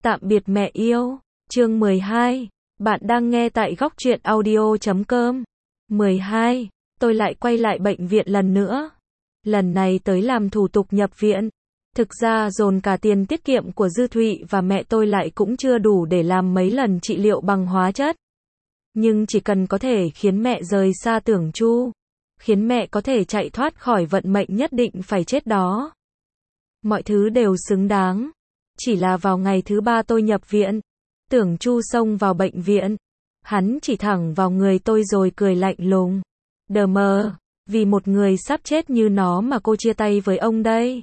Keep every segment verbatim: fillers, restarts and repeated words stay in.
Tạm biệt mẹ yêu. Chương mười hai. Bạn đang nghe tại góc truyện audio chấm com. mười hai. Tôi lại quay lại bệnh viện lần nữa. Lần này tới làm thủ tục nhập viện. Thực ra dồn cả tiền tiết kiệm của Dư Thụy và mẹ tôi lại cũng chưa đủ để làm mấy lần trị liệu bằng hóa chất. Nhưng chỉ cần có thể khiến mẹ rời xa Tưởng Chu, khiến mẹ có thể chạy thoát khỏi vận mệnh nhất định phải chết đó, mọi thứ đều xứng đáng. Chỉ là vào ngày thứ ba tôi nhập viện, Tưởng Chu xông vào bệnh viện. Hắn chỉ thẳng vào người tôi rồi cười lạnh lùng. Đờ mờ, vì một người sắp chết như nó mà cô chia tay với ông đây.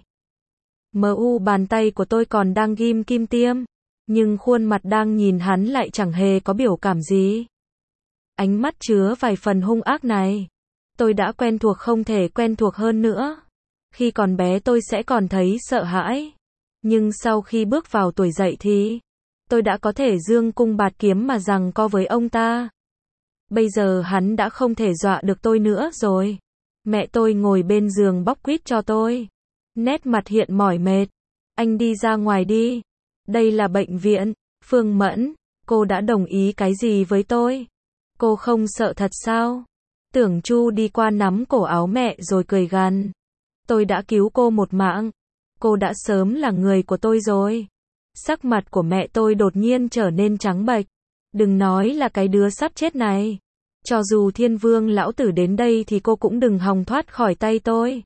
Mờ u bàn tay của tôi còn đang ghim kim tiêm, nhưng khuôn mặt đang nhìn hắn lại chẳng hề có biểu cảm gì. Ánh mắt chứa vài phần hung ác này, tôi đã quen thuộc không thể quen thuộc hơn nữa. Khi còn bé tôi sẽ còn thấy sợ hãi, nhưng sau khi bước vào tuổi dậy thì tôi đã có thể dương cung bạt kiếm mà giằng co với ông ta. Bây giờ hắn đã không thể dọa được tôi nữa rồi. Mẹ tôi ngồi bên giường bóc quýt cho tôi, nét mặt hiện mỏi mệt. Anh đi ra ngoài đi. Đây là bệnh viện. Phương Mẫn, cô đã đồng ý cái gì với tôi? Cô không sợ thật sao? Tưởng Chu đi qua nắm cổ áo mẹ rồi cười gằn. Tôi đã cứu cô một mạng. Cô đã sớm là người của tôi rồi. Sắc mặt của mẹ tôi đột nhiên trở nên trắng bệch. Đừng nói là cái đứa sắp chết này. Cho dù Thiên Vương lão tử đến đây thì cô cũng đừng hòng thoát khỏi tay tôi.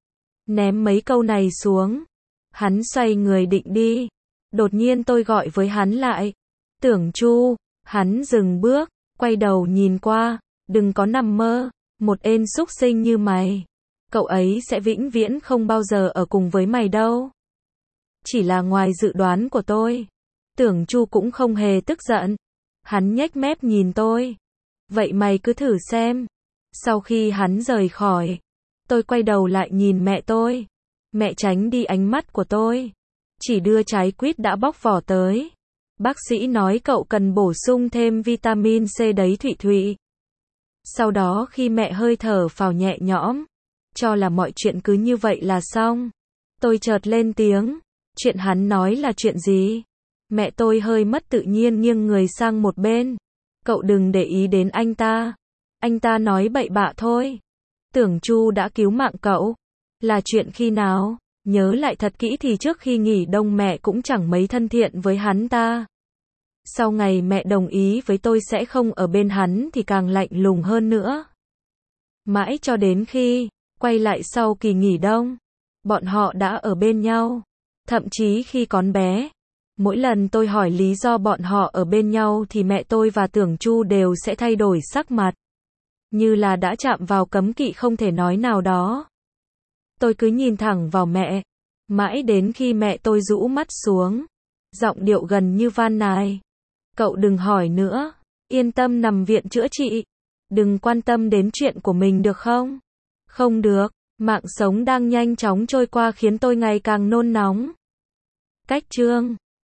Ném mấy câu này xuống, hắn xoay người định đi. Đột nhiên tôi gọi với hắn lại. Tưởng Chu. Hắn dừng bước, quay đầu nhìn qua. Đừng có nằm mơ, một ên súc sinh như mày, cậu ấy sẽ vĩnh viễn không bao giờ ở cùng với mày đâu. Chỉ là ngoài dự đoán của tôi. Tưởng Chu cũng không hề tức giận. Hắn nhếch mép nhìn tôi. Vậy mày cứ thử xem. Sau khi hắn rời khỏi, tôi quay đầu lại nhìn mẹ tôi. Mẹ tránh đi ánh mắt của tôi, chỉ đưa trái quýt đã bóc vỏ tới. Bác sĩ nói cậu cần bổ sung thêm vitamin C đấy Thụy Thụy. Sau đó khi mẹ hơi thở phào nhẹ nhõm, cho là mọi chuyện cứ như vậy là xong, tôi chợt lên tiếng. Chuyện hắn nói là chuyện gì? Mẹ tôi hơi mất tự nhiên nghiêng người sang một bên. Cậu đừng để ý đến anh ta. Anh ta nói bậy bạ thôi. Tưởng Chu đã cứu mạng cậu. Là chuyện khi nào? Nhớ lại thật kỹ thì trước khi nghỉ đông mẹ cũng chẳng mấy thân thiện với hắn ta. Sau ngày mẹ đồng ý với tôi sẽ không ở bên hắn thì càng lạnh lùng hơn nữa. Mãi cho đến khi quay lại sau kỳ nghỉ đông, bọn họ đã ở bên nhau. Thậm chí khi còn bé, mỗi lần tôi hỏi lý do bọn họ ở bên nhau thì mẹ tôi và Tưởng Chu đều sẽ thay đổi sắc mặt, như là đã chạm vào cấm kỵ không thể nói nào đó. Tôi cứ nhìn thẳng vào mẹ, mãi đến khi mẹ tôi rũ mắt xuống, giọng điệu gần như van nài. Cậu đừng hỏi nữa, yên tâm nằm viện chữa trị. Đừng quan tâm đến chuyện của mình được không? Không được, mạng sống đang nhanh chóng trôi qua khiến tôi ngày càng nôn nóng. Cách chương